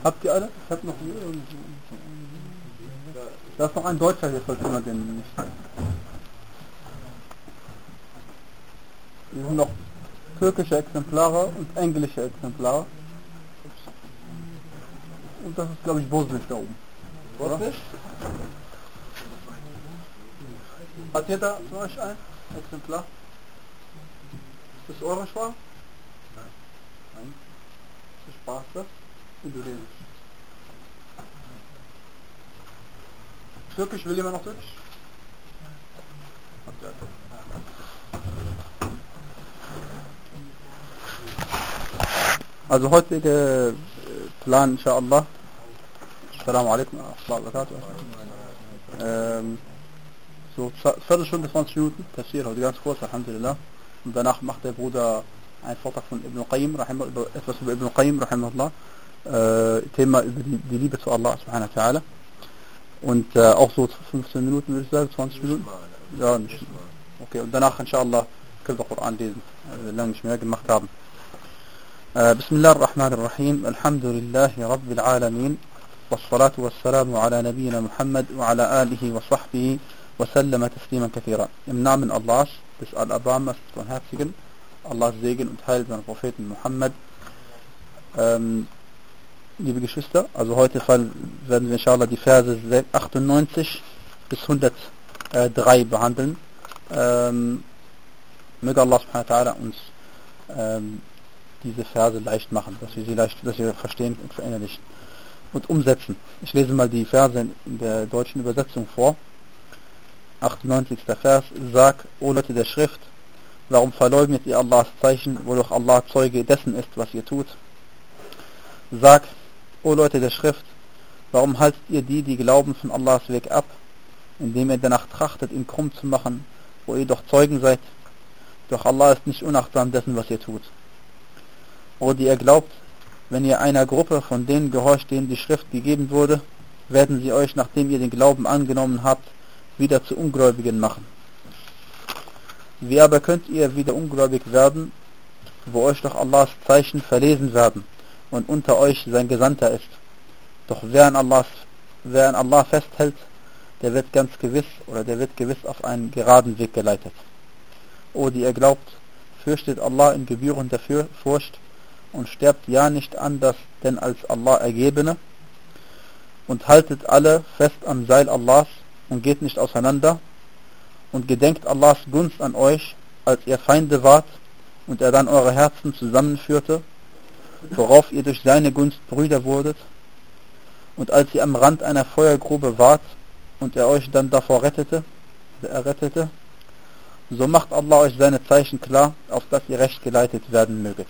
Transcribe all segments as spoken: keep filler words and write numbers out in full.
Habt ihr alle? Ich hab noch... Da ist noch ein Deutscher hier, falls jemand den nicht... Hier sind noch türkische Exemplare und englische Exemplare. Und das ist, glaube ich, Bosnisch da oben. Bosnisch? Hat jeder von euch ein Exemplar? Ist das eure Sprache? Nein. Nein. Ist das Sprache das? Indonesisch. Türkisch, will jemand noch Türkisch? Habt ihr also. Also heutige Plan, inshallah. Assalamu alaikum wa rahmatullahi wa barakatuh. Ähm, so Viertelstunde, zwanzig Minuten, Tafsir, heute ganz kurz, Alhamdulillah. Und danach macht der Bruder einen Vortrag von Ibn Qayyim, über, etwas über Ibn Qayyim, rahimahullah. Äh, Thema über die, die Liebe zu Allah, subhanahu wa ta'ala. Und äh, auch so fünfzehn Minuten, würde ich sagen, zwanzig Minuten. Ja, nicht. Okay, und danach, inshallah, können wir Koran lesen, äh, lange nicht mehr gemacht haben. بسم الله الرحمن الرحيم الحمد لله رب العالمين والصلاة والسلام على نبينا محمد وعلى آله وصحبه وسلم تسليما كثيرا. Im Namen Allahs, des Al-Abamas, des Barmherzigen, Allahs Segen und Heil seines Propheten Muhammad. Ähm, liebe Geschwister, also heute werden wir inshallah die Verse achtundneunzig bis hundertdrei behandeln. Ähm, möge Allah subhanahu wa ta'ala uns ähm, diese Verse leicht machen, dass wir sie leicht, dass wir verstehen und verinnerlichen und umsetzen. Ich lese mal die Verse in der deutschen Übersetzung vor. achtundneunzigster Vers. Sag, o Leute der Schrift, warum verleugnet ihr Allahs Zeichen, wodurch Allah Zeuge dessen ist, was ihr tut? Sag, o Leute der Schrift, warum haltet ihr die, die glauben, von Allahs Weg ab, indem ihr danach trachtet, ihn krumm zu machen, wo ihr doch Zeugen seid? Doch Allah ist nicht unachtsam dessen, was ihr tut. O die ihr glaubt, wenn ihr einer Gruppe von denen gehorcht, denen die Schrift gegeben wurde, werden sie euch, nachdem ihr den Glauben angenommen habt, wieder zu Ungläubigen machen. Wie aber könnt ihr wieder ungläubig werden, wo euch doch Allahs Zeichen verlesen werden und unter euch sein Gesandter ist? Doch wer an, Allahs, wer an Allah festhält, der wird ganz gewiss, oder der wird gewiss auf einen geraden Weg geleitet. O die ihr glaubt, fürchtet Allah in gebührender Furcht, und sterbt ja nicht anders denn als Allah Ergebene, und haltet alle fest am Seil Allahs und geht nicht auseinander, und gedenkt Allahs Gunst an euch, als ihr Feinde wart und er dann eure Herzen zusammenführte, worauf ihr durch seine Gunst Brüder wurdet, und als ihr am Rand einer Feuergrube wart und er euch dann davor rettete, errettete, so macht Allah euch seine Zeichen klar, auf dass ihr recht geleitet werden möget.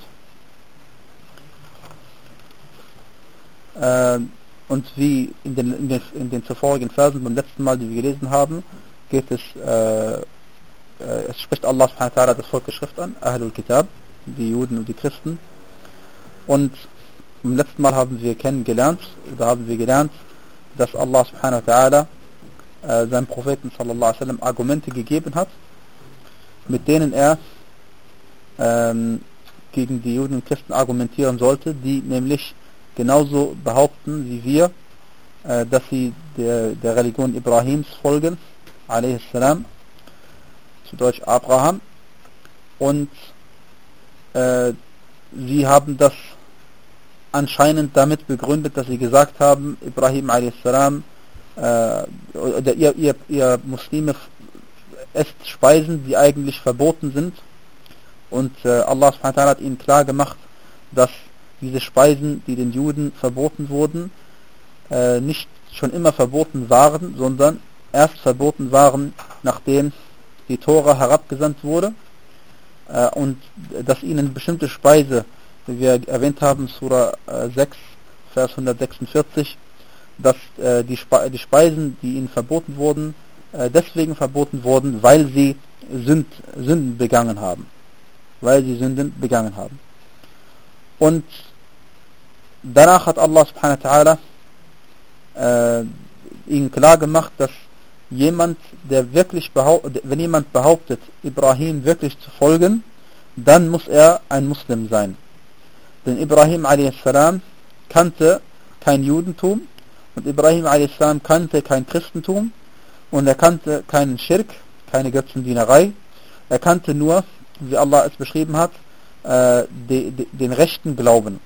Äh, und wie in den, in, den, in den zuvorigen Versen beim letzten Mal, die wir gelesen haben, geht es, äh, äh, es spricht Allah subhanahu wa ta'ala das Volk der Schrift an, Ahlul Kitab, die Juden und die Christen. Und beim letzten Mal haben wir kennengelernt, da haben wir gelernt, dass Allah subhanahu wa ta'ala äh, seinem Propheten sallallahu alaihi wasallam Argumente gegeben hat, mit denen er ähm, gegen die Juden und Christen argumentieren sollte, die nämlich genauso behaupten wie wir, äh, dass sie der, der Religion Ibrahims folgen, alaihi salam, zu Deutsch Abraham, und äh, sie haben das anscheinend damit begründet, dass sie gesagt haben, Ibrahim alaihi salam, äh, oder ihr, ihr, ihr Muslime esst Speisen, die eigentlich verboten sind, und äh, Allah subhanahu wa ta'ala hat ihnen klar gemacht, dass diese Speisen, die den Juden verboten wurden, äh, nicht schon immer verboten waren, sondern erst verboten waren, nachdem die Tora herabgesandt wurde, äh, und dass ihnen bestimmte Speise, wie wir erwähnt haben, Surah äh, sechs, Vers hundertsechsundvierzig, dass äh, die, Spe die Speisen, die ihnen verboten wurden, äh, deswegen verboten wurden, weil sie Sünd Sünden begangen haben. Weil sie Sünden begangen haben. Und danach hat Allah subhanahu wa ta'ala äh, ihnen klar gemacht, dass jemand, der wirklich behauptet, wenn jemand behauptet, Ibrahim wirklich zu folgen, dann muss er ein Muslim sein. Denn Ibrahim a.s. kannte kein Judentum und Ibrahim a s. kannte kein Christentum und er kannte keinen Schirk, keine Götzendienerei. Er kannte nur, wie Allah es beschrieben hat, äh, de, de, den rechten Glauben.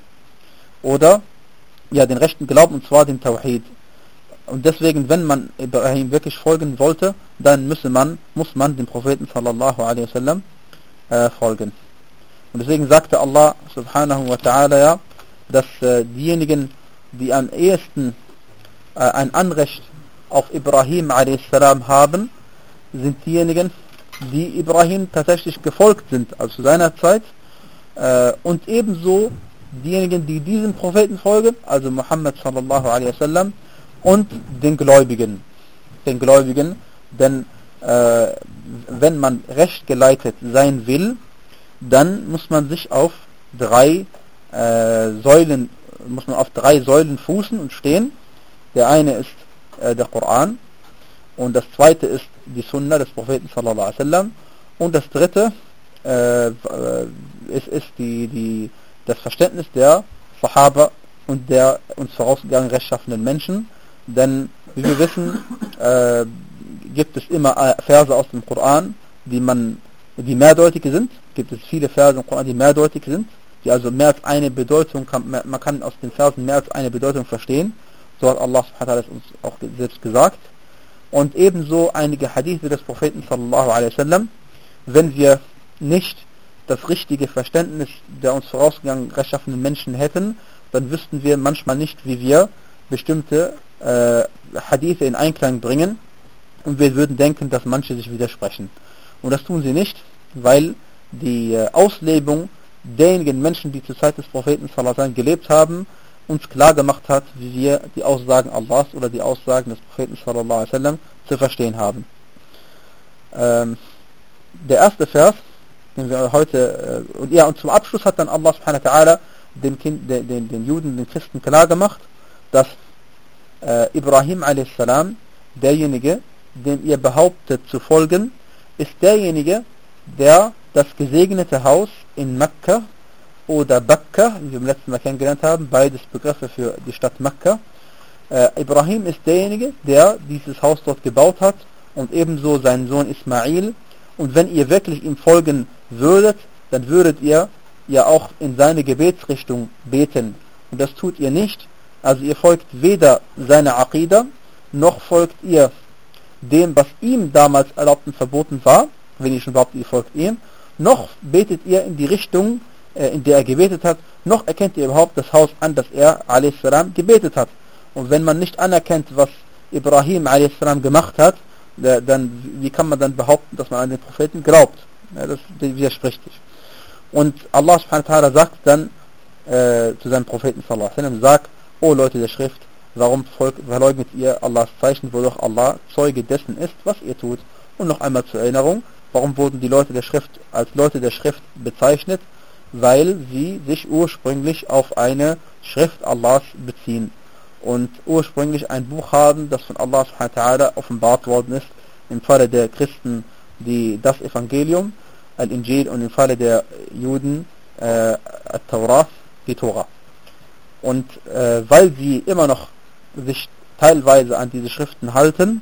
Oder, ja, den rechten Glauben, und zwar den Tawhid. Und deswegen, wenn man Ibrahim wirklich folgen wollte, dann müsse man, muss man dem Propheten sallallahu alaihi wasallam äh, folgen. Und deswegen sagte Allah subhanahu wa ta'ala ja, dass äh, diejenigen, die am ehesten äh, ein Anrecht auf Ibrahim a s. haben, sind diejenigen, die Ibrahim tatsächlich gefolgt sind, also zu seiner Zeit, äh, und ebenso diejenigen, die diesem Propheten folgen, also Muhammad sallallahu alaihi wasallam, und den Gläubigen. Den Gläubigen, denn äh, wenn man recht geleitet sein will, dann muss man sich auf drei äh, Säulen, muss man auf drei Säulen fußen und stehen. Der eine ist äh, der Koran, und das zweite ist die Sunna des Propheten sallallahu alaihi wasallam, und das dritte äh, ist, ist die, die, das Verständnis der Sahaba und der uns vorausgegangenen rechtschaffenen Menschen. Denn wie wir wissen, äh, gibt es immer Verse aus dem Koran, die man, die mehrdeutige sind. Gibt es viele Verse im Koran, die mehrdeutig sind, die also mehr als eine Bedeutung, kann, man kann aus den Versen mehr als eine Bedeutung verstehen. So hat Allah subhanahu wa ta'ala uns auch selbst gesagt. Und ebenso einige Hadithe des Propheten sallallahu alaihi wasallam. Wenn wir nicht das richtige Verständnis der uns vorausgegangenen rechtschaffenen Menschen hätten, dann wüssten wir manchmal nicht, wie wir bestimmte äh, Hadithe in Einklang bringen, und wir würden denken, dass manche sich widersprechen. Und das tun sie nicht, weil die äh, Auslegung derjenigen Menschen, die zur Zeit des Propheten sallallahu alaihi wasallam gelebt haben, uns klar gemacht hat, wie wir die Aussagen Allahs oder die Aussagen des Propheten sallallahu alaihi wasallam zu verstehen haben. Ähm, der erste Vers, den wir heute, äh, und ja, und zum Abschluss hat dann Allah subhanahu wa ta'ala den, kind, den, den, den Juden, den Christen klar gemacht, dass äh, Ibrahim a s. derjenige, dem ihr behauptet zu folgen, ist derjenige, der das gesegnete Haus in Mekka oder Bakka, wie wir im letzten Mal kennengelernt haben, beides Begriffe für die Stadt Mekka. Äh, Ibrahim ist derjenige, der dieses Haus dort gebaut hat, und ebenso sein Sohn Ismail. Und wenn ihr wirklich ihm folgen würdet, dann würdet ihr ja auch in seine Gebetsrichtung beten. Und das tut ihr nicht. Also ihr folgt weder seiner Aqidah, noch folgt ihr dem, was ihm damals erlaubt und verboten war, wenn ihr schon überhaupt ihr folgt ihm, noch betet ihr in die Richtung, äh, in der er gebetet hat, noch erkennt ihr überhaupt das Haus an, das er a s. gebetet hat. Und wenn man nicht anerkennt, was Ibrahim a s. gemacht hat, äh, dann wie kann man dann behaupten, dass man an den Propheten glaubt? Ja, das widerspricht sich. Und Allah subhanahu wa ta'ala sagt dann äh, zu seinem Propheten sallallahu alaihi wasallam, sagt: O Leute der Schrift, warum verleugnet ihr Allahs Zeichen, wo doch Allah Zeuge dessen ist, was ihr tut? Und noch einmal zur Erinnerung, warum wurden die Leute der Schrift als Leute der Schrift bezeichnet? Weil sie sich ursprünglich auf eine Schrift Allahs beziehen und ursprünglich ein Buch haben, das von Allah subhanahu wa ta'ala offenbart worden ist, im Falle der Christen die, das Evangelium, Al-Injil, und im Falle der Juden äh, At-Tawrat, die Tora. Und äh, weil sie immer noch sich teilweise an diese Schriften halten,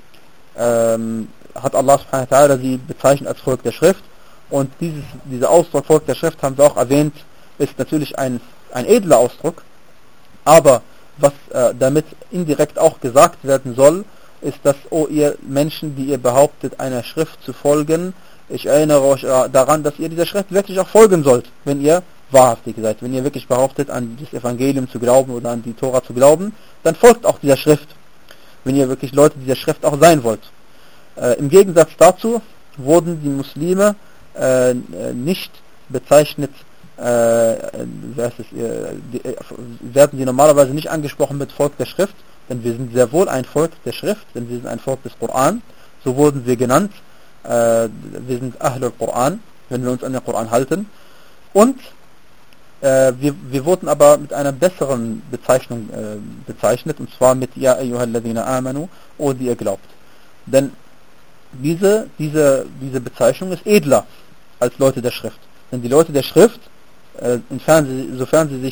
ähm, hat Allah subhanahu wa ta'ala sie bezeichnet als Volk der Schrift. Und dieses, dieser Ausdruck Volk der Schrift, haben wir auch erwähnt, ist natürlich ein, ein edler Ausdruck, aber was äh, damit indirekt auch gesagt werden soll, ist, dass, o ihr Menschen, die ihr behauptet, einer Schrift zu folgen, ich erinnere euch äh, daran, dass ihr dieser Schrift wirklich auch folgen sollt, wenn ihr wahrhaftig seid. Wenn ihr wirklich behauptet, an das Evangelium zu glauben oder an die Tora zu glauben, dann folgt auch dieser Schrift, wenn ihr wirklich Leute dieser Schrift auch sein wollt. Äh, Im Gegensatz dazu wurden die Muslime äh, nicht bezeichnet, äh, wie heißt es, äh, die, äh, werden sie normalerweise nicht angesprochen mit Volk der Schrift, denn wir sind sehr wohl ein Volk der Schrift, denn wir sind ein Volk des Koran, so wurden wir genannt, äh, wir sind Ahlul Koran, wenn wir uns an den Koran halten, und äh, wir, wir wurden aber mit einer besseren Bezeichnung äh, bezeichnet, und zwar mit Ja ayyuhalladhina amanu, o die ihr glaubt. Denn diese, diese, diese Bezeichnung ist edler als Leute der Schrift. Denn die Leute der Schrift, äh, insofern, sie, sofern sie sich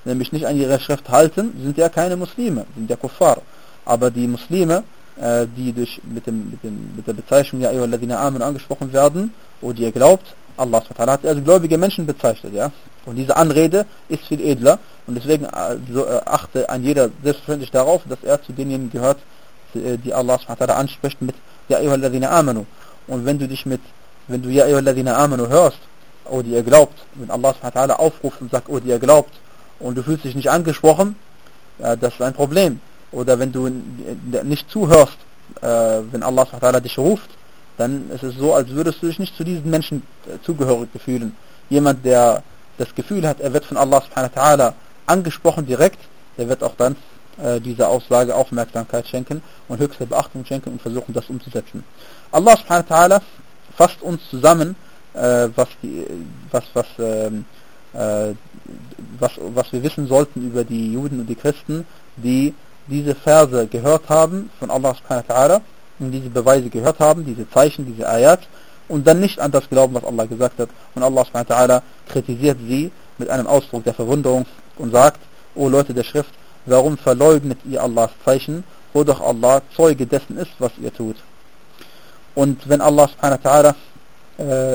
nämlich nicht an ihre Schrift halten, sind ja keine Muslime, sind ja Kuffar. Aber die Muslime, äh, die durch mit dem mit dem mit der Bezeichnung ja ayyuhalladhina amanu angesprochen werden, oder ihr glaubt, Allah subhanahu wa ta'ala hat also gläubige Menschen bezeichnet, ja. Und diese Anrede ist viel edler und deswegen äh, so, äh, achte ein jeder selbstverständlich darauf, dass er zu denjenigen gehört, die, die Allah subhanahu wa ta'ala anspricht mit ja ayyuhalladhina amanu. Und wenn du dich mit wenn du ja ayyuhalladhina amanu hörst, oder ihr glaubt, wenn Allah subhanahu wa ta'ala aufruft und sagt, oder ihr glaubt, und du fühlst dich nicht angesprochen, ja, das ist ein Problem. Oder wenn du nicht zuhörst, äh, wenn Allah subhanahu wa ta'ala dich ruft, dann ist es so, als würdest du dich nicht zu diesen Menschen äh, zugehörig fühlen. Jemand, der das Gefühl hat, er wird von Allah subhanahu wa ta'ala angesprochen direkt, der wird auch dann äh, dieser Aussage Aufmerksamkeit schenken und höchste Beachtung schenken und versuchen, das umzusetzen. Allah subhanahu wa ta'ala fasst uns zusammen, äh, was, die, was, was, ähm, äh, was, was wir wissen sollten über die Juden und die Christen, die diese Verse gehört haben von Allah subhanahu wa ta'ala und diese Beweise gehört haben, diese Zeichen, diese Ayat, und dann nicht an das glauben, was Allah gesagt hat. Und Allah subhanahu wa ta'ala kritisiert sie mit einem Ausdruck der Verwunderung und sagt, O Leute der Schrift, warum verleugnet ihr Allahs Zeichen, wo doch Allah Zeuge dessen ist, was ihr tut. Und wenn Allah subhanahu wa ta'ala äh,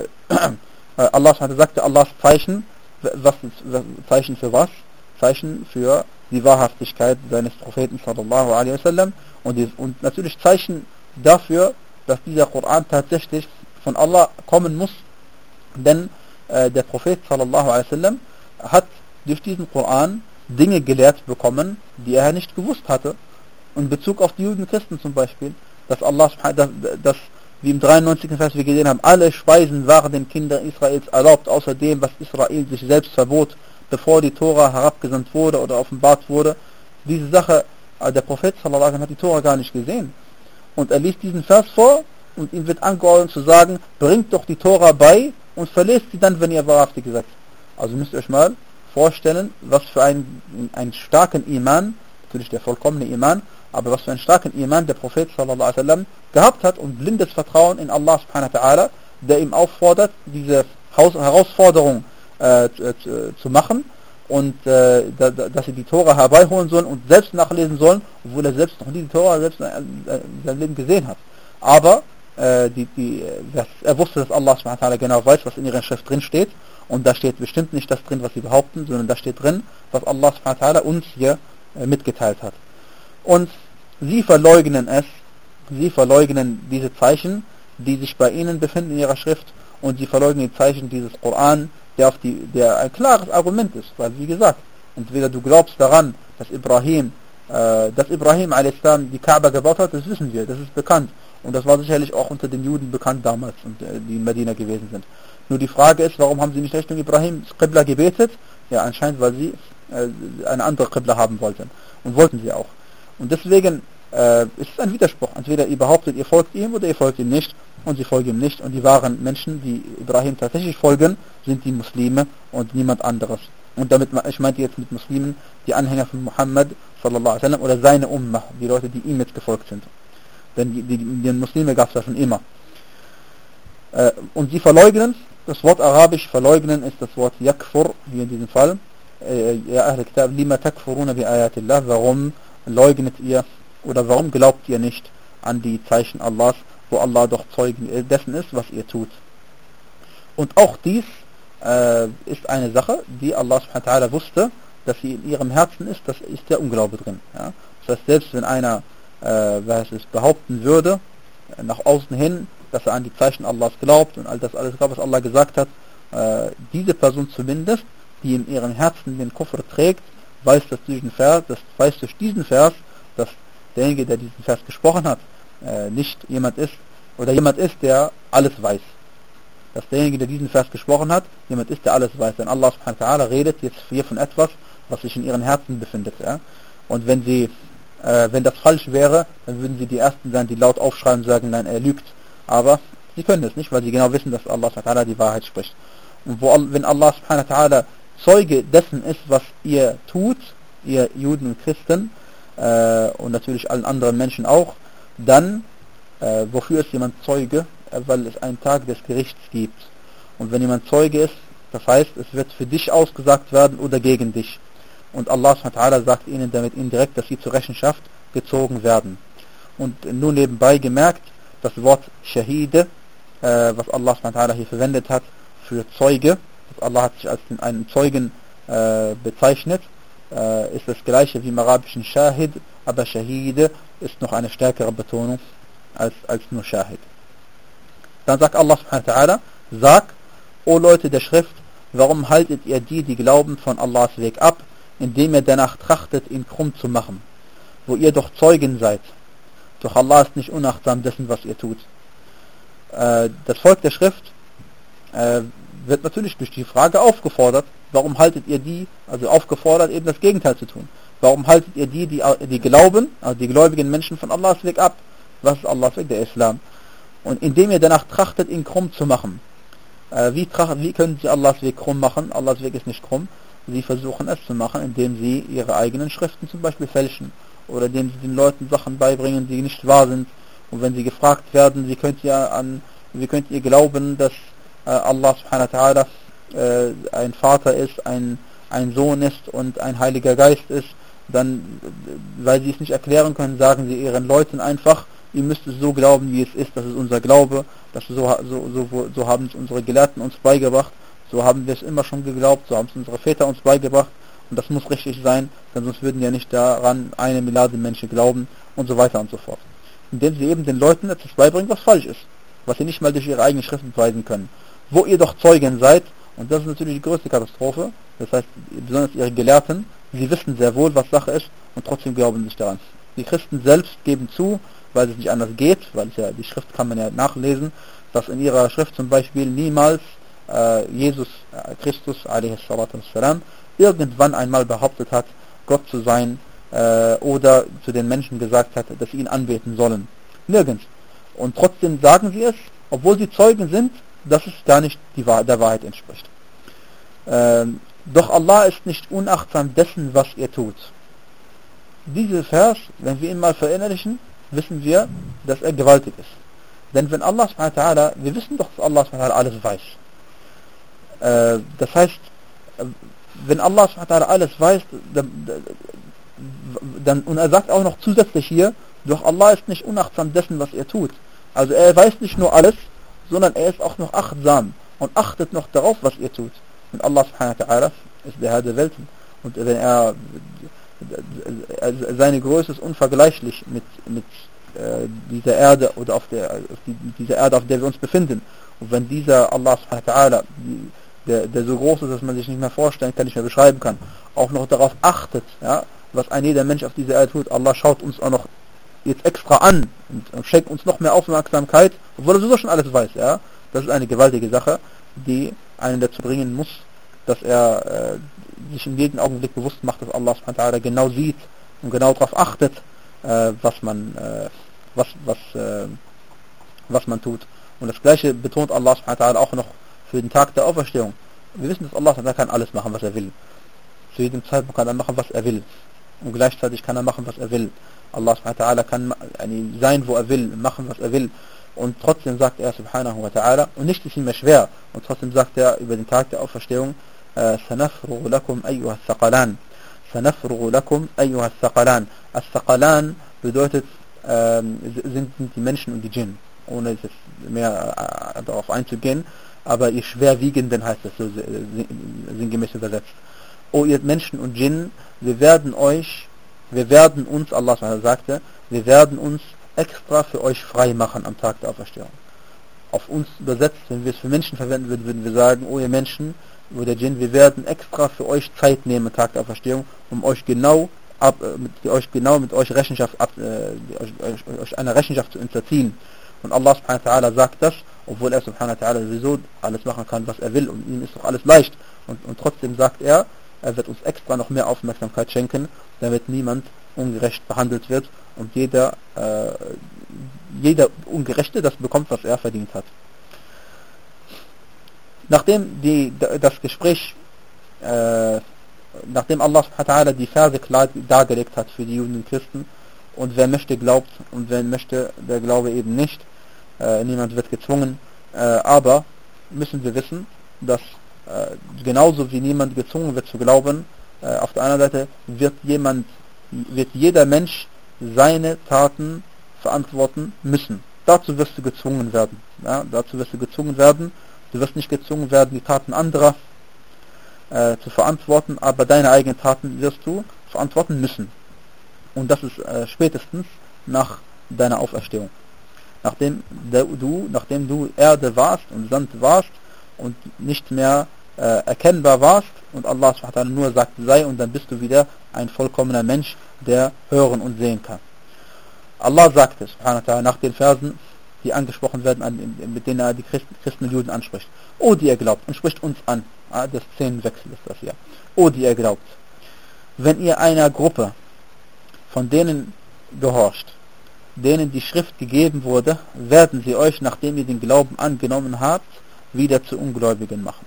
Allah subhanahu wa ta'ala sagte, Allahs Zeichen, was ist, Zeichen für was? Zeichen für die Wahrhaftigkeit seines Propheten sallallahu alaihi wasallam und, und natürlich Zeichen dafür, dass dieser Koran tatsächlich von Allah kommen muss, denn äh, der Prophet sallallahu alaihi wasallam hat durch diesen Koran Dinge gelehrt bekommen, die er nicht gewusst hatte. In Bezug auf die Juden und Christen zum Beispiel, dass Allah, dass, dass wie im dreiundneunzigsten Vers wir gesehen haben, alle Speisen waren den Kindern Israels erlaubt, außer dem, was Israel sich selbst verbot, bevor die Tora herabgesandt wurde oder offenbart wurde. Diese Sache, der Prophet sallallahu alaihi wasallam hat die Tora gar nicht gesehen. Und er liest diesen Vers vor und ihm wird angeordnet zu sagen, bringt doch die Tora bei und verlest sie dann, wenn ihr wahrhaftig seid. Also müsst ihr euch mal vorstellen, was für einen, einen starken Iman, natürlich der vollkommene Iman, aber was für einen starken Iman der Prophet sallallahu alaihi wasallam gehabt hat und blindes Vertrauen in Allah subhanahu wa ta'ala, der ihm auffordert, diese Haus Herausforderung äh, zu, zu machen und äh, da, dass sie die Tora herbeiholen sollen und selbst nachlesen sollen, obwohl er selbst noch nie die Tora selbst in seinem Leben gesehen hat. Aber äh, die, die, das, er wusste, dass Allah subhanahu wa ta'ala genau weiß, was in ihrer Schrift drin steht, und da steht bestimmt nicht das drin, was sie behaupten, sondern da steht drin, was Allah subhanahu wa ta'ala uns hier äh, mitgeteilt hat. Und sie verleugnen es, sie verleugnen diese Zeichen, die sich bei ihnen befinden in ihrer Schrift, und sie verleugnen die Zeichen dieses Koran, der auf die, der ein klares Argument ist, weil wie gesagt, entweder du glaubst daran, dass Ibrahim, äh, dass Ibrahim a s. die Kaaba gebaut hat, das wissen wir, das ist bekannt, und das war sicherlich auch unter den Juden bekannt damals, und äh, die in Medina gewesen sind. Nur die Frage ist, warum haben sie nicht Richtung Ibrahims Qibla gebetet? Ja, anscheinend, weil sie äh, eine andere Qibla haben wollten, und wollten sie auch. Und deswegen äh, ist es ein Widerspruch. Entweder ihr behauptet, ihr folgt ihm, oder ihr folgt ihm nicht, und sie folgen ihm nicht. Und die wahren Menschen, die Ibrahim tatsächlich folgen, sind die Muslime und niemand anderes. Und damit, ich meinte jetzt mit Muslimen, die Anhänger von Muhammad sallallahu alaihi wasallam oder seine Ummah, die Leute, die ihm mitgefolgt sind. Denn die, die, die Muslime gab es ja schon immer. Äh, und sie verleugnen, das Wort Arabisch verleugnen ist das Wort yakfur, hier in diesem Fall. Ja, Ahl al-Kitab, lima takfuruna bi ayatillah, warum leugnet ihr oder warum glaubt ihr nicht an die Zeichen Allahs, wo Allah doch Zeugen dessen ist, was ihr tut. Und auch dies äh, ist eine Sache, die Allah subhanahu wa ta'ala wusste, dass sie in ihrem Herzen ist, das ist der Unglaube drin. Ja? Das heißt, selbst wenn einer äh, was es behaupten würde, äh, nach außen hin, dass er an die Zeichen Allahs glaubt und all das alles, was Allah gesagt hat, äh, diese Person zumindest, die in ihrem Herzen den Kufr trägt, weiß das durch diesen Vers, das weiß durch diesen Vers, dass derjenige, der diesen Vers gesprochen hat, äh, nicht jemand ist, oder jemand ist, der alles weiß. Dass derjenige, der diesen Vers gesprochen hat, jemand ist, der alles weiß. Denn Allah subhanahu wa ta'ala redet jetzt hier von etwas, was sich in ihren Herzen befindet. Ja? Und wenn sie, äh, wenn das falsch wäre, dann würden sie die Ersten sein, die laut aufschreien und sagen, nein, er lügt. Aber sie können es nicht, weil sie genau wissen, dass Allah subhanahu wa ta'ala die Wahrheit spricht. Und wo, wenn Allah subhanahu wa ta'ala Zeuge dessen ist, was ihr tut, ihr Juden und Christen, äh, und natürlich allen anderen Menschen auch, dann, äh, wofür ist jemand Zeuge? Äh, weil es einen Tag des Gerichts gibt. Und wenn jemand Zeuge ist, das heißt, es wird für dich ausgesagt werden oder gegen dich. und Allah subhanahu wa ta'ala sagt ihnen damit indirekt, dass sie zur Rechenschaft gezogen werden. Und nur nebenbei gemerkt, das Wort Shahide, äh, was Allah subhanahu wa ta'ala hier verwendet hat für Zeuge, Allah hat sich als den, einen Zeugen äh, bezeichnet, äh, ist das gleiche wie im arabischen Shahid, aber Shahide ist noch eine stärkere Betonung als, als nur Shahid. Dann sagt Allah subhanahu wa ta'ala, sag, O Leute der Schrift, warum haltet ihr die, die glauben, von Allahs Weg ab, indem ihr danach trachtet, ihn krumm zu machen, wo ihr doch Zeugen seid. Doch Allah ist nicht unachtsam dessen, was ihr tut. Äh, das Volk der Schrift äh, wird natürlich durch die Frage aufgefordert, warum haltet ihr die, also aufgefordert, eben das Gegenteil zu tun. Warum haltet ihr die, die, die glauben, also die gläubigen Menschen von Allahs Weg ab? Was ist Allahs Weg? Der Islam. Und indem ihr danach trachtet, ihn krumm zu machen. Äh, wie, trach, wie können sie Allahs Weg krumm machen? Allahs Weg ist nicht krumm. Sie versuchen es zu machen, indem sie ihre eigenen Schriften zum Beispiel fälschen. Oder indem sie den Leuten Sachen beibringen, die nicht wahr sind. Und wenn sie gefragt werden, wie könnt ihr, an, wie könnt ihr glauben, dass äh, Allah subhanahu wa ta'ala äh, ein Vater ist, ein, ein Sohn ist und ein Heiliger Geist ist, dann, weil sie es nicht erklären können, sagen sie ihren Leuten einfach, ihr müsst es so glauben, wie es ist, das ist unser Glaube, das so, so, so, so haben es unsere Gelehrten uns beigebracht, so haben wir es immer schon geglaubt, so haben es unsere Väter uns beigebracht und das muss richtig sein, denn sonst würden ja nicht daran eine Milliarde Menschen glauben und so weiter und so fort. Indem sie eben den Leuten etwas beibringen, was falsch ist, was sie nicht mal durch ihre eigenen Schriften beweisen können. Wo ihr doch Zeugen seid, und das ist natürlich die größte Katastrophe, das heißt, besonders ihre Gelehrten, sie wissen sehr wohl, was Sache ist und trotzdem glauben nicht daran. Die Christen selbst geben zu, weil es nicht anders geht, weil es ja, die Schrift kann man ja nachlesen, dass in ihrer Schrift zum Beispiel niemals äh, Jesus äh, Christus a.s. irgendwann einmal behauptet hat, Gott zu sein äh, oder zu den Menschen gesagt hat, dass sie ihn anbeten sollen. Nirgends. Und trotzdem sagen sie es, obwohl sie Zeugen sind, dass es gar nicht die Wahr- der Wahrheit entspricht. Ähm, doch Allah ist nicht unachtsam dessen, was ihr tut. Dieser Vers, wenn wir ihn mal verinnerlichen, wissen wir, dass er gewaltig ist. Denn wenn Allah subhanahu wa ta'ala, wir wissen doch, dass Allah subhanahu wa ta'ala alles weiß. Äh, das heißt, wenn Allah subhanahu wa ta'ala alles weiß, dann, dann, und er sagt auch noch zusätzlich hier, doch Allah ist nicht unachtsam dessen, was er tut. Also er weiß nicht nur alles, sondern er ist auch noch achtsam und achtet noch darauf, was ihr tut. Und Allah subhanahu wa ta'ala ist der Herr der Welten. Und wenn er, seine Größe ist unvergleichlich mit, mit äh, dieser Erde oder auf der, auf die, dieser Erde, auf der wir uns befinden. Und wenn dieser Allah subhanahu wa ta'ala, der, der so groß ist, dass man sich nicht mehr vorstellen kann, nicht mehr beschreiben kann, auch noch darauf achtet, ja, was ein jeder Mensch auf dieser Erde tut, Allah schaut uns auch noch jetzt extra an und, und schenkt uns noch mehr Aufmerksamkeit, obwohl er sowieso schon alles weiß, ja. Das ist eine gewaltige Sache, die einen dazu bringen muss, dass er äh, sich in jedem Augenblick bewusst macht, dass Allah subhanahu wa ta'ala genau sieht und genau darauf achtet, äh, was man äh, was was äh, was man tut. Und das gleiche betont Allah subhanahu wa ta'ala auch noch für den Tag der Auferstehung. Wir wissen, dass Allah subhanahu wa ta'ala kann alles machen, was er will. Zu jedem Zeitpunkt kann er machen, was er will. Und gleichzeitig kann er machen, was er will. Allah subhanahu wa ta'ala kann sein, wo er will, machen, was er will. Und trotzdem sagt er subhanahu wa ta'ala, und nicht ist ihm mehr schwer, und trotzdem sagt er über den Tag der Auferstehung, سَنَفْرُغُ لَكُمْ أَيُّهَا الثَّقَلَانِ سَنَفْرُغُ لَكُمْ أَيُّهَا الثَّقَلَانِ As-Thaqalan bedeutet, ähm, sind, sind die Menschen und die Djinn, ohne jetzt mehr äh, darauf einzugehen, aber ihr Schwerwiegenden heißt es so sinngemäß übersetzt. O ihr Menschen und Djinn, wir werden euch, wir werden uns, Allah sagte, wir werden uns extra für euch frei machen am Tag der Auferstehung. Auf uns übersetzt, wenn wir es für Menschen verwenden würden, würden wir sagen, o ihr Menschen oder Djinn, wir werden extra für euch Zeit nehmen am Tag der Auferstehung, um euch genau ab, mit euch genau mit euch Rechenschaft ab, äh, euch, euch, euch einer Rechenschaft zu unterziehen. Und Allah subhanahu wa ta'ala sagt das, obwohl er subhanahu wa ta'ala sowieso alles machen kann, was er will, und ihm ist doch alles leicht. Und, und trotzdem sagt er, er wird uns extra noch mehr Aufmerksamkeit schenken, damit niemand ungerecht behandelt wird und jeder äh, jeder Ungerechte das bekommt, was er verdient hat. Nachdem die, das Gespräch, äh, nachdem Allah subhanahu wa ta'ala die Verse klar dargelegt hat für die Juden und Christen, und wer möchte glaubt und wer möchte, der glaube eben nicht, äh, niemand wird gezwungen, äh, aber müssen wir wissen, dass äh, genauso wie niemand gezwungen wird zu glauben, äh, auf der anderen Seite wird jemand, wird jeder Mensch seine Taten verantworten müssen. Dazu wirst du gezwungen werden. Ja, dazu wirst du gezwungen werden. Du wirst nicht gezwungen werden, die Taten anderer äh, zu verantworten, aber deine eigenen Taten wirst du verantworten müssen. Und das ist äh, spätestens nach deiner Auferstehung. Nachdem du, nachdem du Erde warst und Sand warst und nicht mehr äh, erkennbar warst und Allah subhanahu wa ta'ala nur sagt, sei, und dann bist du wieder ein vollkommener Mensch, der hören und sehen kann. Allah sagte subhanahu wa ta'ala nach den Versen, die angesprochen werden, an, mit denen er die Christen, Christen und Juden anspricht. O, die ihr glaubt, und spricht uns an. Ah, das Szenenwechsel ist das hier. O, die ihr glaubt, wenn ihr einer Gruppe von denen gehorcht, denen die Schrift gegeben wurde, werden sie euch, nachdem ihr den Glauben angenommen habt, wieder zu Ungläubigen machen.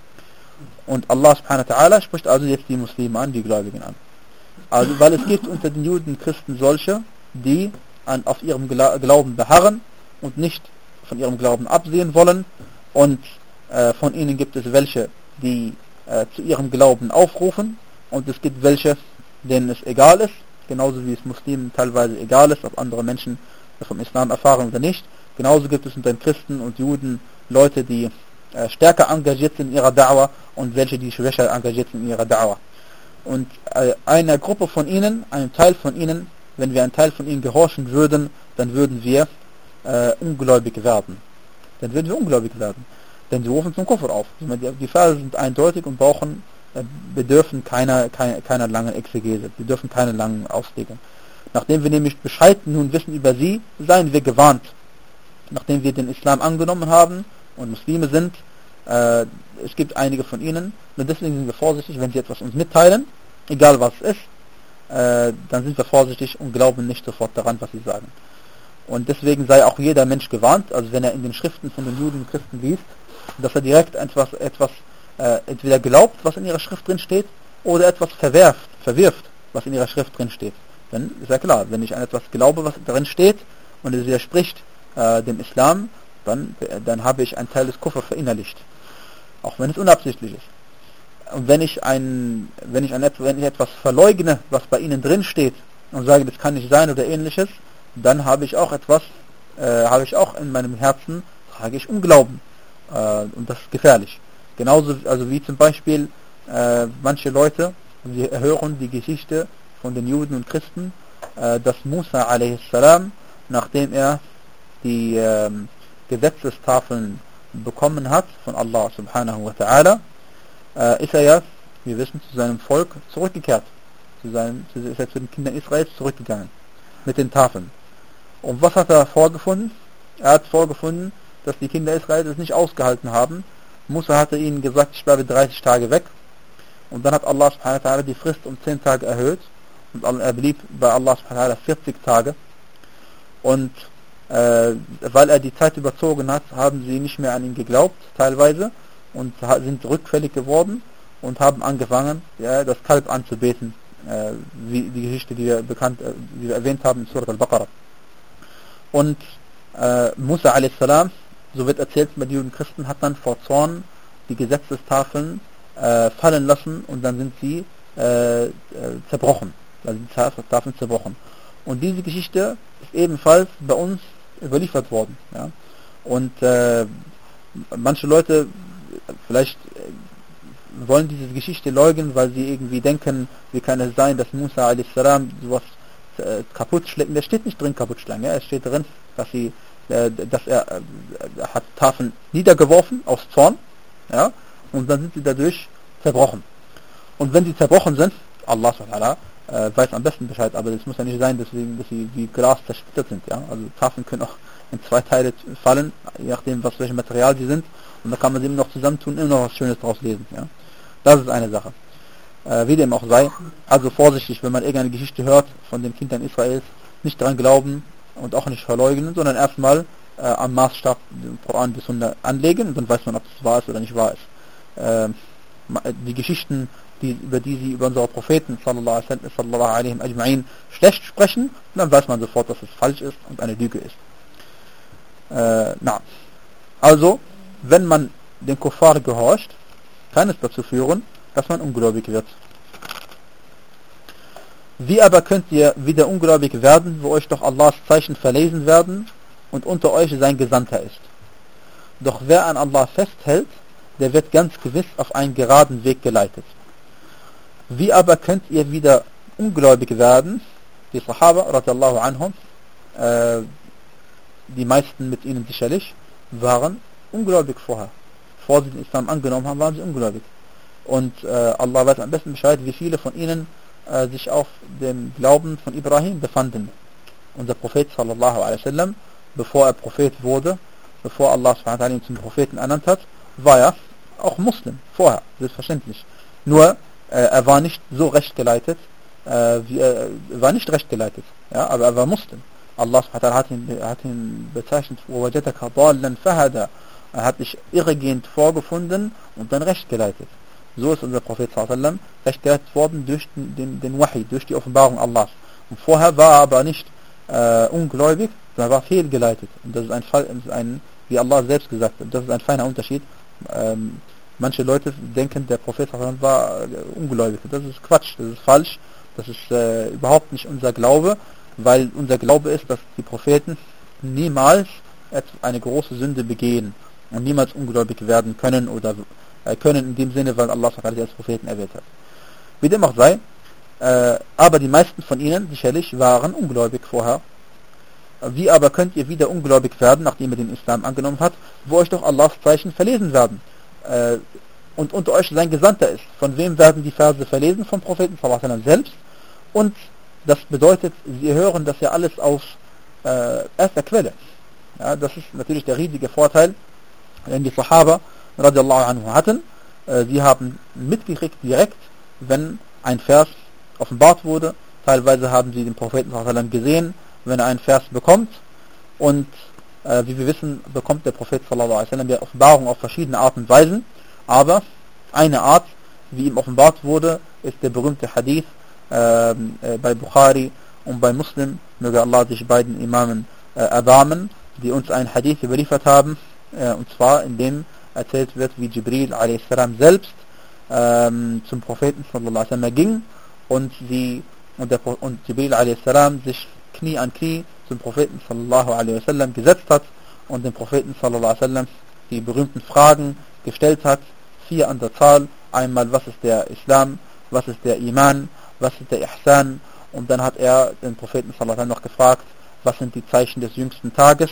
Und Allah subhanahu wa ta'ala spricht also jetzt die Muslime an, die Gläubigen an. Also, weil es gibt unter den Juden und Christen solche, die an, auf ihrem Gla- Glauben beharren und nicht von ihrem Glauben absehen wollen, und äh, von ihnen gibt es welche, die äh, zu ihrem Glauben aufrufen, und es gibt welche, denen es egal ist, genauso wie es Muslimen teilweise egal ist, ob andere Menschen vom Islam erfahren oder nicht. Genauso gibt es unter den Christen und Juden Leute, die äh, stärker engagiert sind in ihrer Da'wah und welche, die schwächer engagiert sind in ihrer Da'wah. Und äh, einer Gruppe von ihnen, einem Teil von ihnen, wenn wir einen Teil von ihnen gehorchen würden, dann würden wir äh, ungläubig werden. Dann würden wir ungläubig werden. Denn sie rufen zum Kufr auf. Die, die Verse sind eindeutig und brauchen, äh, bedürfen keiner, keiner, keiner langen Exegese, bedürfen keine langen Auslegung. Nachdem wir nämlich Bescheid nun wissen über sie, seien wir gewarnt. Nachdem wir den Islam angenommen haben und Muslime sind, äh, es gibt einige von ihnen, und deswegen sind wir vorsichtig, wenn sie etwas uns mitteilen, egal was es ist, äh, dann sind wir vorsichtig und glauben nicht sofort daran, was sie sagen. Und deswegen sei auch jeder Mensch gewarnt, also wenn er in den Schriften von den Juden und Christen liest, dass er direkt etwas, etwas äh, entweder glaubt, was in ihrer Schrift drin steht, oder etwas verwerft, verwirft, was in ihrer Schrift drin steht. Denn ist ja klar, wenn ich an etwas glaube, was darin steht, und es widerspricht äh, dem Islam, dann, dann habe ich einen Teil des Kufr verinnerlicht. Auch wenn es unabsichtlich ist. Und wenn ich ein, wenn ich, ein, wenn ich etwas verleugne, was bei ihnen drin steht, und sage, das kann nicht sein oder ähnliches, dann habe ich auch etwas, äh, habe ich auch in meinem Herzen, trage ich Unglauben. Äh, und das ist gefährlich. Genauso, also wie zum Beispiel äh, manche Leute, sie hören die Geschichte von den Juden und Christen, äh, dass Musa a s, nachdem er die äh, Gesetzestafeln bekommen hat von Allah subhanahu wa ta'ala, äh, ist er ja, wir wissen, zu seinem Volk zurückgekehrt. Zu seinem, zu, ist er zu den Kindern Israels zurückgegangen mit den Tafeln. Und was hat er vorgefunden? Er hat vorgefunden, dass die Kinder Israels es nicht ausgehalten haben. Musa hatte ihnen gesagt, ich bleibe dreißig Tage weg. Und dann hat Allah subhanahu wa ta'ala die Frist um zehn Tage erhöht. Und er blieb bei Allah subhanahu wa ta'ala vierzig Tage. Und äh, weil er die Zeit überzogen hat, haben sie nicht mehr an ihn geglaubt, teilweise. Und sind rückfällig geworden und haben angefangen, ja, das Kalb anzubeten. Äh, wie die Geschichte, die wir bekannt, äh, die wir erwähnt haben in Surat al-Baqarah. Und äh, Musa a s, so wird erzählt bei den Juden und Christen, hat dann vor Zorn die Gesetzestafeln äh, fallen lassen, und dann sind sie äh, äh, zerbrochen. Also die Tafeln zerbrochen. Und diese Geschichte ist ebenfalls bei uns überliefert worden. Ja? Und äh, manche Leute vielleicht äh, wollen diese Geschichte leugnen, weil sie irgendwie denken, wie kann es sein, dass Musa a s sowas äh, kaputt schlägt. Da steht nicht drin kaputt schlagen. Ja? Es steht drin, dass sie äh, dass er äh, hat Tafeln niedergeworfen aus Zorn, ja, und dann sind sie dadurch zerbrochen. Und wenn sie zerbrochen sind, Allah subhanahu wa ta'ala äh, weiß am besten Bescheid, aber es muss ja nicht sein, deswegen, dass sie wie Glas zersplittert sind. Ja? Also Tafeln können auch in zwei Teile fallen, je nachdem, was welches Material sie sind, und da kann man sie immer noch zusammentun, immer noch was Schönes draus lesen. Ja? Das ist eine Sache. Äh, wie dem auch sei, also vorsichtig, wenn man irgendeine Geschichte hört von den Kindern Israels, nicht daran glauben und auch nicht verleugnen, sondern erstmal äh, am Maßstab den Koran bis Sunna anlegen, und dann weiß man, ob es wahr ist oder nicht wahr ist. Äh, die Geschichten, die, über die sie über unsere Propheten sallallahu alaihi ajma'in schlecht sprechen, dann weiß man sofort, dass es falsch ist und eine Lüge ist. Äh, na. Also, wenn man den Kuffar gehorcht, kann es dazu führen, dass man ungläubig wird. Wie aber könnt ihr wieder ungläubig werden, wo euch doch Allahs Zeichen verlesen werden und unter euch sein Gesandter ist? Doch wer an Allah festhält, der wird ganz gewiss auf einen geraden Weg geleitet. Wie aber könnt ihr wieder ungläubig werden? Die Sahaba, radiallahu anhum, äh, die meisten mit ihnen sicherlich, waren ungläubig vorher. Bevor sie den Islam angenommen haben, waren sie ungläubig. Und äh, Allah weiß am besten Bescheid, wie viele von ihnen äh, sich auf dem Glauben von Ibrahim befanden. Unser Prophet sallallahu alaihi wasallam, bevor er Prophet wurde, bevor Allah subhanahu wa ta'ala ihn zum Propheten ernannt hat, war er auch Muslim, vorher, selbstverständlich. Nur, äh, er war nicht so recht geleitet, äh, wie, äh, war nicht recht geleitet, ja, aber er war Muslim. Allah subhanahu wa ta'ala hat ihn, hat ihn bezeichnet, وَوَجَدَكَ ضَالًّا فَهَدَى. Er hat dich irregehend vorgefunden und dann recht geleitet. So ist unser Prophet sallallahu alaihi wasallam recht geleitet worden durch den, den, den Wahi, durch die Offenbarung Allahs. Und vorher war er aber nicht äh, ungläubig, sondern war fehlgeleitet. Und das ist ein Fall, ist ein, wie Allah selbst gesagt hat, das ist ein feiner Unterschied. Ähm, manche Leute denken, der Prophet sallallahu alaihi wasallam war ungläubig. Das ist Quatsch, das ist falsch. Das ist äh, überhaupt nicht unser Glaube, weil unser Glaube ist, dass die Propheten niemals eine große Sünde begehen und niemals ungläubig werden können oder äh, können in dem Sinne, weil Allah sie als Propheten erwählt hat. Wie dem auch sei, äh, aber die meisten von ihnen sicherlich waren ungläubig vorher. Wie aber könnt ihr wieder ungläubig werden, nachdem ihr den Islam angenommen habt, wo euch doch Allahs Zeichen verlesen werden äh, und unter euch sein Gesandter ist? Von wem werden die Verse verlesen? Vom Propheten sallallahu alaihi wasallam selbst. Und das bedeutet, sie hören das ja alles aus äh, erster Quelle. Ja, das ist natürlich der riesige Vorteil, den die Sahaba radiallahu anhu hatten. Äh, sie haben mitgekriegt direkt, wenn ein Vers offenbart wurde. Teilweise haben sie den Propheten sallallahu alaihi wasallam gesehen, wenn er einen Vers bekommt. Und äh, wie wir wissen, bekommt der Prophet sallallahu alaihi wasallam die Offenbarung auf verschiedene Arten und Weisen. Aber eine Art, wie ihm offenbart wurde, ist der berühmte Hadith äh, äh, bei Bukhari und bei Muslim, möge Allah sich beiden Imamen äh, erbarmen, die uns einen Hadith überliefert haben, äh, und zwar in dem erzählt wird, wie Jibril a s. selbst ähm, zum Propheten sallallahu alaihi wasallam ging und sie und, der, und Jibril a s. sich Knie an Knie zum Propheten sallallahu alaihi wasallam gesetzt hat und dem Propheten sallallahu alaihi wasallam die berühmten Fragen gestellt hat, vier an der Zahl. Einmal, was ist der Islam, was ist der Iman, was ist der Ihsan, und dann hat er den Propheten sallallahu alaihi wasallam noch gefragt, was sind die Zeichen des jüngsten Tages.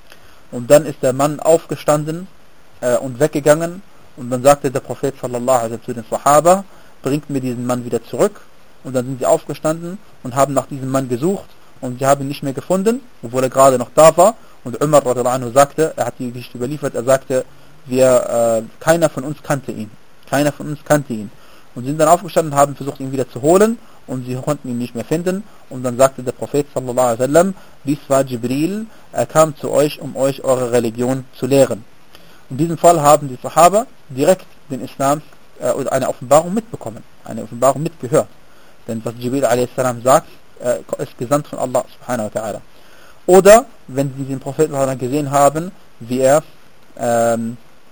Und dann ist der Mann aufgestanden äh, und weggegangen, und dann sagte der Prophet sallallahu alaihi wasallam zu den Sahaba, bringt mir diesen Mann wieder zurück. Und dann sind sie aufgestanden und haben nach diesem Mann gesucht, und sie haben ihn nicht mehr gefunden, obwohl er gerade noch da war. Und Umar radhiyallahu anhu sagte, er hat die Geschichte überliefert, er sagte, wir, äh, keiner von uns kannte ihn. Keiner von uns kannte ihn. Und sie sind dann aufgestanden und haben versucht, ihn wieder zu holen, und sie konnten ihn nicht mehr finden. Und dann sagte der Prophet sallallahu alaihi wasallam, dies war Jibril, er kam zu euch, um euch eure Religion zu lehren. In diesem Fall haben die Sahaba direkt den Islam äh, oder eine Offenbarung mitbekommen, eine Offenbarung mitgehört. Denn was Jibril a s. sagt, äh, ist gesandt von Allah subhanahu wa ta'ala. Oder wenn sie den Propheten gesehen haben, wie er ähm,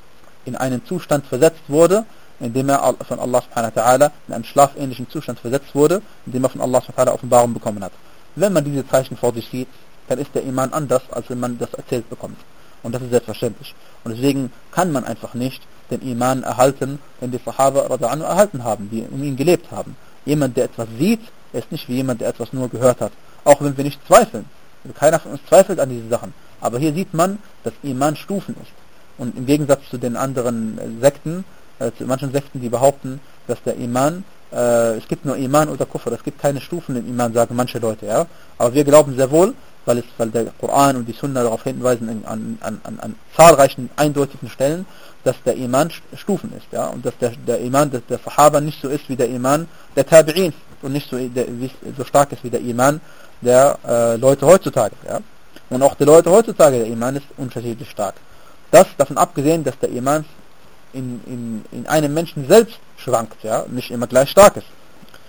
in einen Zustand versetzt wurde, indem er von Allah subhanahu wa ta'ala in einen schlafähnlichen Zustand versetzt wurde, indem er von Allah subhanahu wa ta'ala Offenbarung bekommen hat. Wenn man diese Zeichen vor sich sieht, dann ist der Iman anders, als wenn man das erzählt bekommt. Und das ist selbstverständlich. Und deswegen kann man einfach nicht den Iman erhalten, den die Sahaba radhiyallahu anhu erhalten haben, die um ihn gelebt haben. Jemand, der etwas sieht, ist nicht wie jemand, der etwas nur gehört hat. Auch wenn wir nicht zweifeln. Keiner von uns zweifelt an diese Sachen. Aber hier sieht man, dass Iman Stufen ist. Und im Gegensatz zu den anderen Sekten, äh, zu manchen Sekten, die behaupten, dass der Iman, äh, es gibt nur Iman oder Kufr, es gibt keine Stufen im Iman, sagen manche Leute, ja. Aber wir glauben sehr wohl, weil es, weil der Koran und die Sunna darauf hinweisen, an, an, an, an zahlreichen, eindeutigen Stellen, dass der Iman Stufen ist, ja. Und dass der, der Iman der, der Sahaba nicht so ist wie der Iman der Tabi'in und nicht so, der, wie, so stark ist wie der Iman der äh, Leute heutzutage, ja. Und auch der Leute heutzutage, der Iman ist unterschiedlich stark. Das davon abgesehen, dass der Iman in, in, in einem Menschen selbst schwankt, ja, nicht immer gleich stark ist.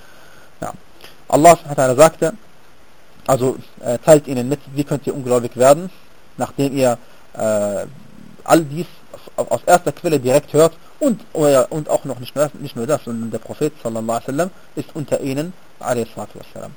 Ja. Allah subhanahu wa ta'ala sagte, also äh, teilt ihnen mit, wie könnt ihr ungläubig werden, nachdem ihr äh, all dies aus erster Quelle direkt hört Und, und auch noch nicht nur, nicht nur das, sondern der Prophet sallallahu alaihi wasallam ist unter ihnen alaihi salatu wassalam.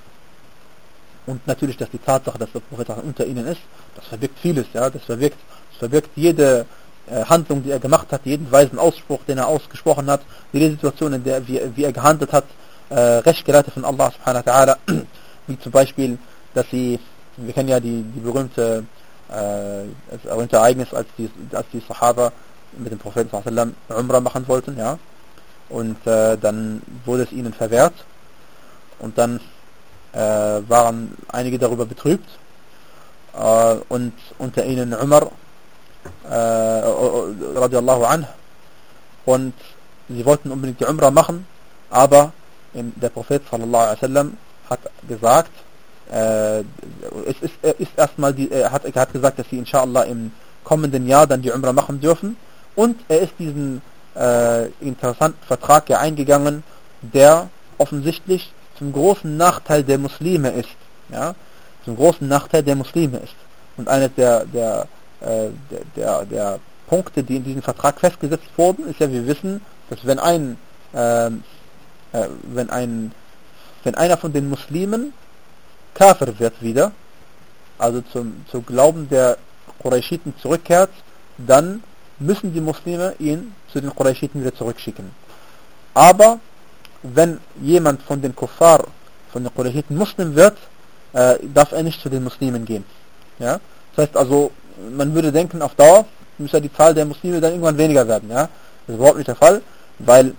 Und natürlich, dass die Tatsache, dass der Prophet unter ihnen ist, das verbirgt vieles, ja, das verbirgt, das verbirgt jede äh, Handlung, die er gemacht hat, jeden weisen Ausspruch, den er ausgesprochen hat, jede Situation, in der wie, wie er gehandelt hat, äh, recht geleitet von Allah subhanahu wa ta'ala, wie zum Beispiel, dass sie, wir kennen ja die, die berühmte, äh, das berühmte Ereignis, als die, als die Sahaba mit dem Propheten sallallahu alaihi wasallam Umrah machen wollten, ja, und äh, dann wurde es ihnen verwehrt und dann äh, waren einige darüber betrübt äh, und unter ihnen Umar äh, radiallahu anhu, und sie wollten unbedingt die Umrah machen, aber der Prophet sallallahu alaihi wasallam hat gesagt, äh, es ist, er ist erstmal die, er hat, er hat gesagt, dass sie inshallah im kommenden Jahr dann die Umrah machen dürfen, und er ist diesen äh, interessanten Vertrag ja eingegangen, der offensichtlich zum großen Nachteil der Muslime ist, ja, zum großen Nachteil der Muslime ist. Und eines der der, äh, der der der Punkte, die in diesem Vertrag festgesetzt wurden, ist ja, wir wissen, dass wenn ein äh, äh, wenn ein wenn einer von den Muslimen Kafir wird wieder, also zum zum Glauben der Qurayshiten zurückkehrt, dann müssen die Muslime ihn zu den Qurayshiten wieder zurückschicken. Aber wenn jemand von den Kuffar, von den Qurayshiten Muslim wird, äh, darf er nicht zu den Muslimen gehen. Ja? Das heißt also, man würde denken, auf Dauer müsste die Zahl der Muslime dann irgendwann weniger werden. Ja? Das ist überhaupt nicht der Fall, weil,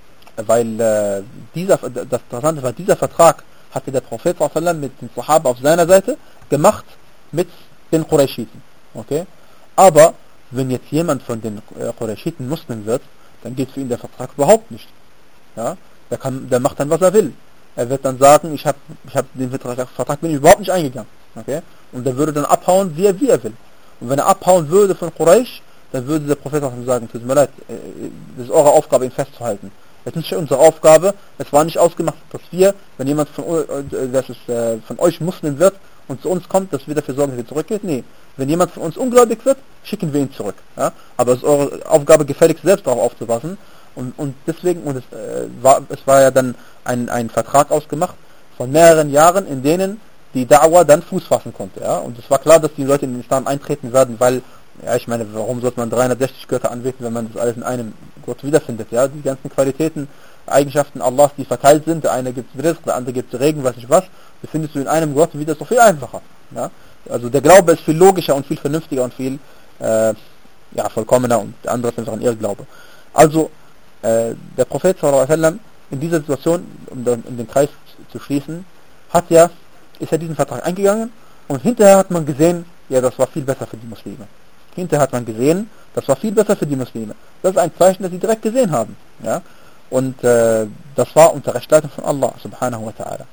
weil äh, dieser, das Interessante war, dieser Vertrag hatte der Prophet sallallahu alaihi wasallam mit den Sahaba auf seiner Seite gemacht mit den Qurayshiten. Okay? Aber wenn jetzt jemand von den äh, Qurayshiten Muslim wird, dann geht für ihn der Vertrag überhaupt nicht. Ja? Der, kann, der macht dann, was er will. Er wird dann sagen, ich habe ich hab den Vertrag, Vertrag bin ich überhaupt nicht eingegangen. Okay? Und er würde dann abhauen, wie er, wie er will. Und wenn er abhauen würde von Quraysh, dann würde der Prophet sagen, tut mir leid, das ist eure Aufgabe, ihn festzuhalten. Es ist nicht unsere Aufgabe, es war nicht ausgemacht, dass wir, wenn jemand von, dass es, äh, von euch Muslim wird und zu uns kommt, dass wir dafür sorgen, dass er zurückgeht. Nee, wenn jemand von uns ungläubig wird, schicken wir ihn zurück. Ja? Aber es ist eure Aufgabe, gefälligst selbst darauf aufzupassen. Und, und deswegen, und es, äh, war, es war ja dann ein, ein Vertrag ausgemacht von mehreren Jahren, in denen die Da'wah dann Fuß fassen konnte. Ja? Und es war klar, dass die Leute in den Islam eintreten werden, weil, ja, ich meine, warum sollte man dreihundertsechzig Götter anbeten, wenn man das alles in einem Gott wiederfindet? Ja? Die ganzen Qualitäten, Eigenschaften Allahs, die verteilt sind, der eine gibt Rizq, der andere gibt Regen, weiß ich was, das findest du in einem Gott wieder, ist doch viel einfacher. Ja? Also der Glaube ist viel logischer und viel vernünftiger und viel äh, ja, vollkommener, und der andere ist einfach ein Irrglaube. Also, äh, der Prophet sallallahu alaihi wasallam in dieser Situation, um den, um den Kreis zu schließen, hat ja, ist ja diesen Vertrag eingegangen, und hinterher hat man gesehen, ja, das war viel besser für die Muslime. Hinterher hat man gesehen, das war viel besser für die Muslime. Das ist ein Zeichen, das sie direkt gesehen haben. Ja? Und äh, das war unter Rechtleitung von Allah subhanahu wa ta'ala.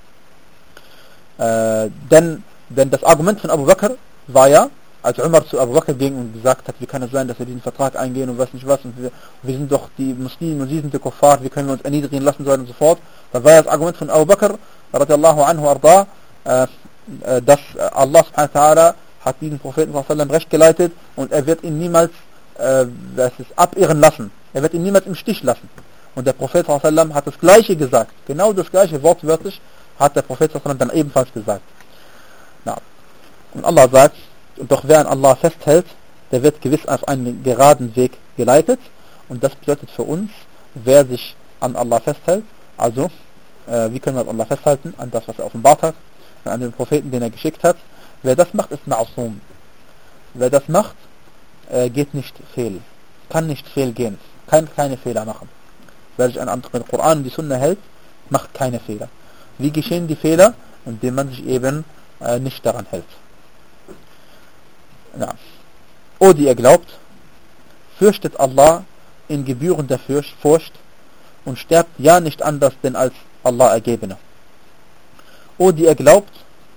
Äh, denn, denn das Argument von Abu Bakr war ja, als Umar zu Abu Bakr ging und gesagt hat, wie kann es sein, dass wir diesen Vertrag eingehen und weiß nicht was, und wir, wir sind doch die Muslime und sie sind die Kuffar, wie können wir uns erniedrigen lassen, so weiter und so fort. Da war ja das Argument von Abu Bakr radiallahu anhu arda, äh, äh, dass Allah subhanahu wa ta'ala hat diesen Propheten sallallahu alaihi wasallam recht geleitet, und er wird ihn niemals äh, das ist, abirren lassen. Er wird ihn niemals im Stich lassen. Und der Prophet sallallahu alaihi wasallam hat das Gleiche gesagt. Genau das Gleiche, wortwörtlich, hat der Prophet sallallahu alaihi wasallam dann ebenfalls gesagt. Na. Und Allah sagt, und doch wer an Allah festhält, der wird gewiss auf einen geraden Weg geleitet. Und das bedeutet für uns, wer sich an Allah festhält, also, äh, wie können wir an Allah festhalten? An das, was er offenbart hat, an den Propheten, den er geschickt hat. Wer das macht, ist Ma'asum. Wer das macht, äh, geht nicht fehl. Kann nicht fehl gehen. Kann keine Fehler machen. Wer sich an den Koran und die Sunna hält, macht keine Fehler. Wie geschehen die Fehler? Indem man sich eben äh, nicht daran hält. Ja. O, die ihr glaubt, fürchtet Allah in gebührender Furcht und sterbt ja nicht anders denn als Allah Ergebene. O, die ihr glaubt,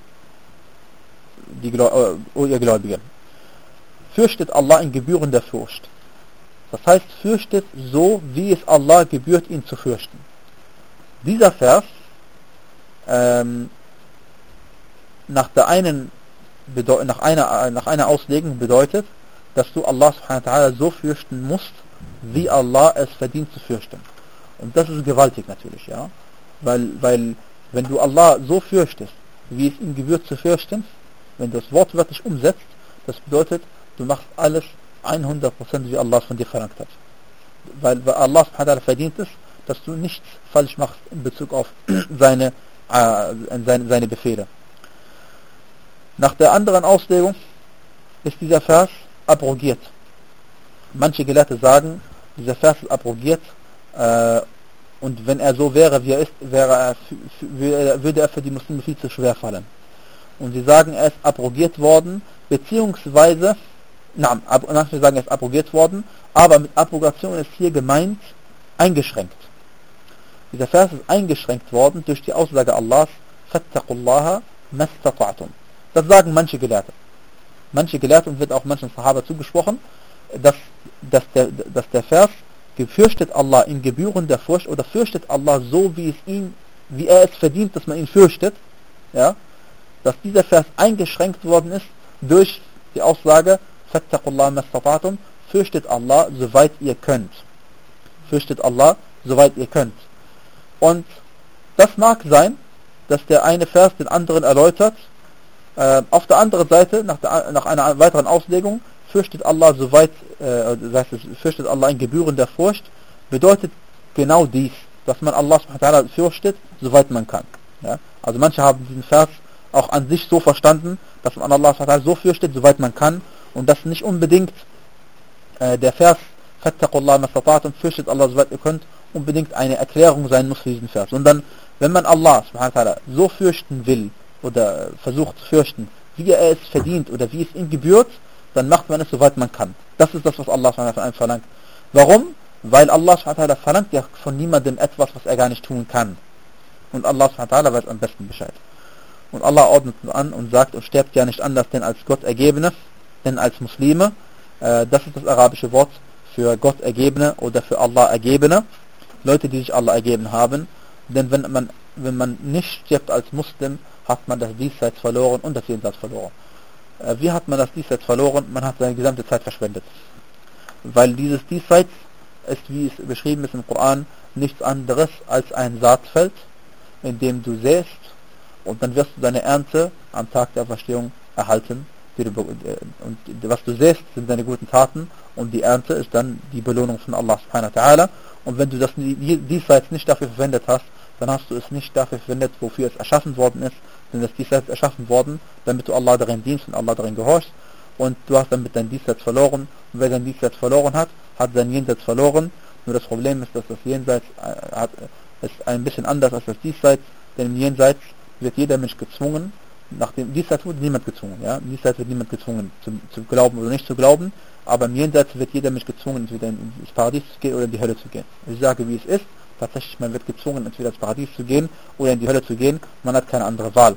die Gläu- O ihr Gläubige, fürchtet Allah in gebührender Furcht. Das heißt, fürchtet so, wie es Allah gebührt, ihn zu fürchten. Dieser Vers ähm, nach der einen Bedeu- nach einer nach einer Auslegung bedeutet, dass du Allah subhanahu wa ta'ala so fürchten musst, wie Allah es verdient zu fürchten. Und das ist gewaltig natürlich, ja. Weil, weil, wenn du Allah so fürchtest, wie es ihm gebührt zu fürchten, wenn du es wortwörtlich umsetzt, das bedeutet, du machst alles hundert Prozent wie Allah es von dir verlangt hat. Weil, weil Allah verdient es, dass du nichts falsch machst in Bezug auf seine, äh, seine, seine Befehle. Nach der anderen Auslegung ist dieser Vers abrogiert. Manche Gelehrte sagen, dieser Vers ist abrogiert, äh, und wenn er so wäre, wie er ist, wäre er, würde er für die Muslime viel zu schwer fallen. Und sie sagen, er ist abrogiert worden, beziehungsweise, na, ab, manche sagen, er ist abrogiert worden, aber mit Abrogation ist hier gemeint, eingeschränkt. Dieser Vers ist eingeschränkt worden durch die Aussage Allahs, fattaqullaha mastata'tum. Das sagen manche Gelehrte. Manche Gelehrte, und wird auch manchen Sahaba zugesprochen, dass, dass, der, dass der Vers fürchtet Allah in gebührender Furcht oder fürchtet Allah so, wie es ihn, wie er es verdient, dass man ihn fürchtet, ja, dass dieser Vers eingeschränkt worden ist durch die Aussage fattaqullaha mastata'tum, fürchtet Allah, soweit ihr könnt. Fürchtet Allah, soweit ihr könnt. Und das mag sein, dass der eine Vers den anderen erläutert. Äh, auf der anderen Seite, nach, der, nach einer weiteren Auslegung, fürchtet Allah soweit, äh, das heißt, fürchtet Allah in gebührender Furcht, bedeutet genau dies, dass man Allah subhanahu wa ta'ala fürchtet, soweit man kann. Ja? Also manche haben diesen Vers auch an sich so verstanden, dass man Allah subhanahu wa ta'ala so fürchtet, soweit man kann, und dass nicht unbedingt äh, der Vers fattaqullaha mastata'tum, fürchtet Allah soweit ihr könnt, unbedingt eine Erklärung sein muss für diesen Vers. Sondern wenn man Allah subhanahu wa ta'ala so fürchten will oder versucht zu fürchten, wie er es verdient oder wie es ihm gebührt, dann macht man es soweit man kann. Das ist das, was Allah subhanahu wa ta'ala verlangt. Warum? Weil Allah subhanahu wa ta'ala verlangt ja von niemandem etwas, was er gar nicht tun kann. Und Allah subhanahu wa ta'ala weiß am besten Bescheid. Und Allah ordnet uns an und sagt, und sterbt ja nicht anders denn als Gott Ergebene, denn als Muslime. Äh, das ist das arabische Wort für Gott Ergebene oder für Allah Ergebene. Leute, die sich Allah ergeben haben. Denn wenn man, wenn man nicht stirbt als Muslim, hat man das Diesseits verloren und das Jenseits verloren. Äh, wie hat man das Diesseits verloren? Man hat seine gesamte Zeit verschwendet. Weil dieses Diesseits ist, wie es beschrieben ist im Koran, nichts anderes als ein Saatfeld, in dem du säst, und dann wirst du deine Ernte am Tag der Auferstehung erhalten. Und was du säst, sind deine guten Taten, und die Ernte ist dann die Belohnung von Allah subhanahu wa ta'ala. Und wenn du das diesseits nicht dafür verwendet hast, dann hast du es nicht dafür verwendet, wofür es erschaffen worden ist, denn das Diesseits ist erschaffen worden, damit du Allah darin dienst und Allah darin gehorchst, und du hast damit dein Diesseits verloren. Und wer sein Diesseits verloren hat, hat sein Jenseits verloren. Nur das Problem ist, dass das Jenseits äh, hat, ist ein bisschen anders als das Diesseits, denn im Jenseits wird jeder Mensch gezwungen, nach dem Diesseits wurde niemand gezwungen, ja, im Diesseits wird niemand gezwungen zu, zu glauben oder nicht zu glauben, aber im Jenseits wird jeder Mensch gezwungen, entweder ins Paradies zu gehen oder in die Hölle zu gehen. Ich sage, wie es ist, tatsächlich, man wird gezwungen, entweder ins Paradies zu gehen oder in die Hölle zu gehen, man hat keine andere Wahl.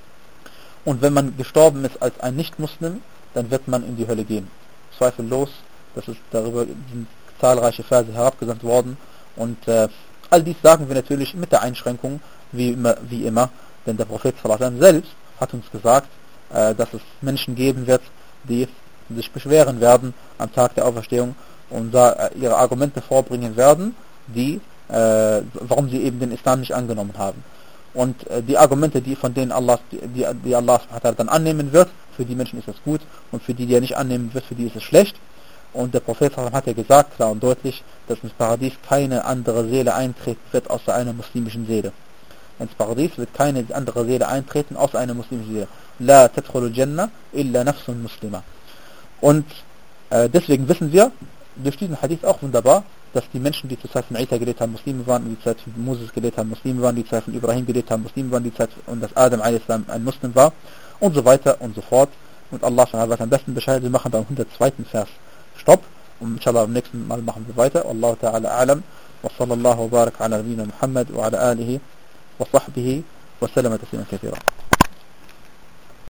Und wenn man gestorben ist als ein Nicht-Muslim, dann wird man in die Hölle gehen. Zweifellos, das ist darüber sind zahlreiche Verse herabgesandt worden, und äh, all dies sagen wir natürlich mit der Einschränkung, wie immer, wie immer, denn der Prophet sallallahu alaihi wasallam selbst hat uns gesagt, äh, dass es Menschen geben wird, die sich beschweren werden am Tag der Auferstehung und da äh, ihre Argumente vorbringen werden, die, äh, warum sie eben den Islam nicht angenommen haben. Und äh, die Argumente, die von denen Allah, die, die Allah dann annehmen wird, für die Menschen ist es gut, und für die, die er nicht annehmen wird, für die ist es schlecht. Und der Prophet hat ja gesagt, klar und deutlich, dass ins Paradies keine andere Seele eintreten wird außer einer muslimischen Seele. Ins Paradies wird keine andere Seele eintreten außer einer muslimischen Seele. La tadkhulul Jannah illa nafsun muslima. Und äh, deswegen wissen wir durch diesen Hadith auch wunderbar, dass die Menschen, die zur Zeit von Isa gelebt haben, Muslime waren, die zur Zeit von Moses gelebt haben, Muslime waren, die zur Zeit von Ibrahim gelebt haben, Muslime waren, die zur Zeit und dass Adam a.s. ein Muslim war, und so weiter und so fort. Und Allah weiß am besten Bescheid. Wir machen beim hundertzweiten Vers Stopp, und inshallah am nächsten Mal machen wir weiter. Allah ta'ala a'lam, wa sallallahu wa barak ala nabina Muhammad wa ala alihi wa sahbihi wa sallam tasliman kathira.